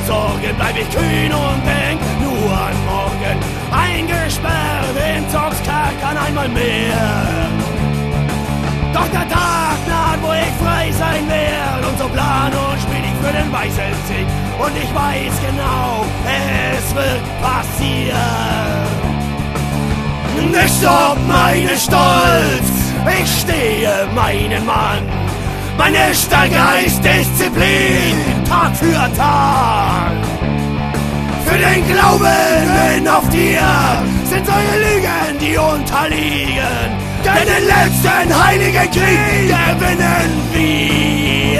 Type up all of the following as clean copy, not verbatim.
Sorgen bleib ich kühn und denk nur an morgen. Eingesperrt in Toxkerkern einmal mehr. Doch der Tag naht, wo ich frei sein werd. Und so plan und spiel ich für den weißen Sieg. Und ich weiß genau, es wird passieren. Nicht ob meinen Stolz, ich stehe meinen Mann. Mein echter Geist, Disziplin, Tag für Tag. Für den Glauben auf dir sind eure Lügen, die unterliegen. Denn den letzten heiligen Krieg gewinnen wir.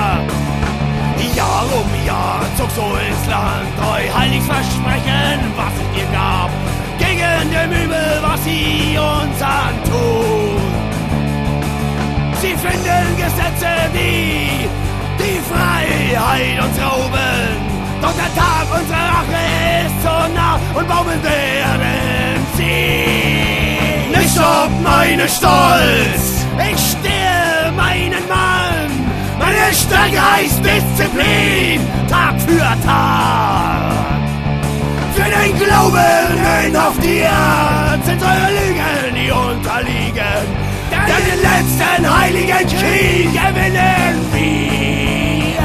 Jahr um Jahr zog so ins Land euer heiliges Versprechen, was es dir gab. Gegen dem Übel, was sie uns antun. Sie finden Gesetze, die Freiheit uns rauben. Doch der Tag unserer Rache ist so nah und baumeln werden sie. Nicht ob meinen Stolz, ich stehe meinen Mann. Mein echter Geist, Disziplin, Tag für Tag. Für den Glauben auf dir sind eure Lügen, die unterliegen. Denn den letzten heiligen Krieg gewinnen wir.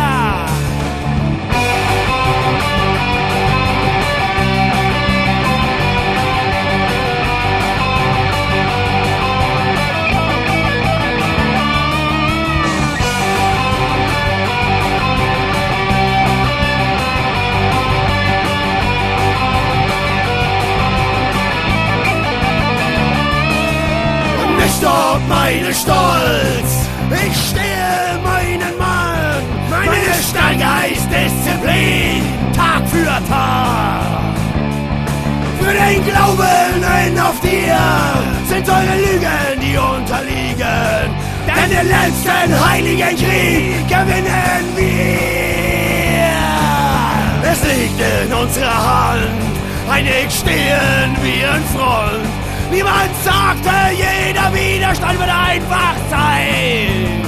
Nicht ob meinen Stolz, ich stehe meinen Mann. Mein echter Geist, Disziplin, Tag für Tag. Für den Glauben auf dir sind eure Lügen, die unterliegen. Denn den letzten heiligen Krieg gewinnen wir. Es liegt in unserer Hand, einig stehen wir in Front. Niemand sagte, jeder Widerstand wird einfach sein.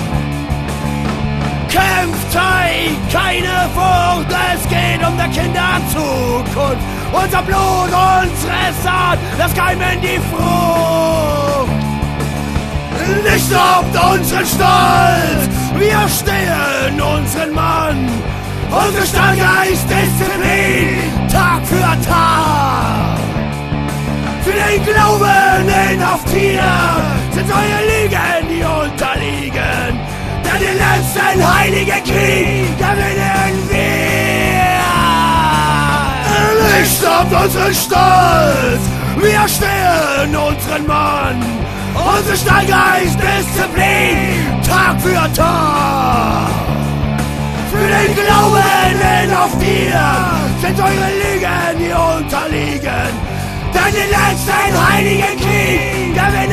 Kämpft keine Furcht, es geht um der Kinder Zukunft. Unser Blut, unsere Saat, das Keim in die Frucht. Nicht ob unseren Stolz, wir stehen unseren Mann. Unsere Stallgeist, Disziplin, Tag für Tag. Für den Glauben auf dir sind eure Lügen, die unterliegen. Denn den letzten heiligen Krieg gewinnen wir. Nicht ob unseren Stolz, wir stehen unseren Mann. Unsere Stallgeist, Disziplin, Tag für Tag. Für den Glauben auf dir sind eure Lügen, die unterliegen. Denn den letzten heiligen Krieg gewinnen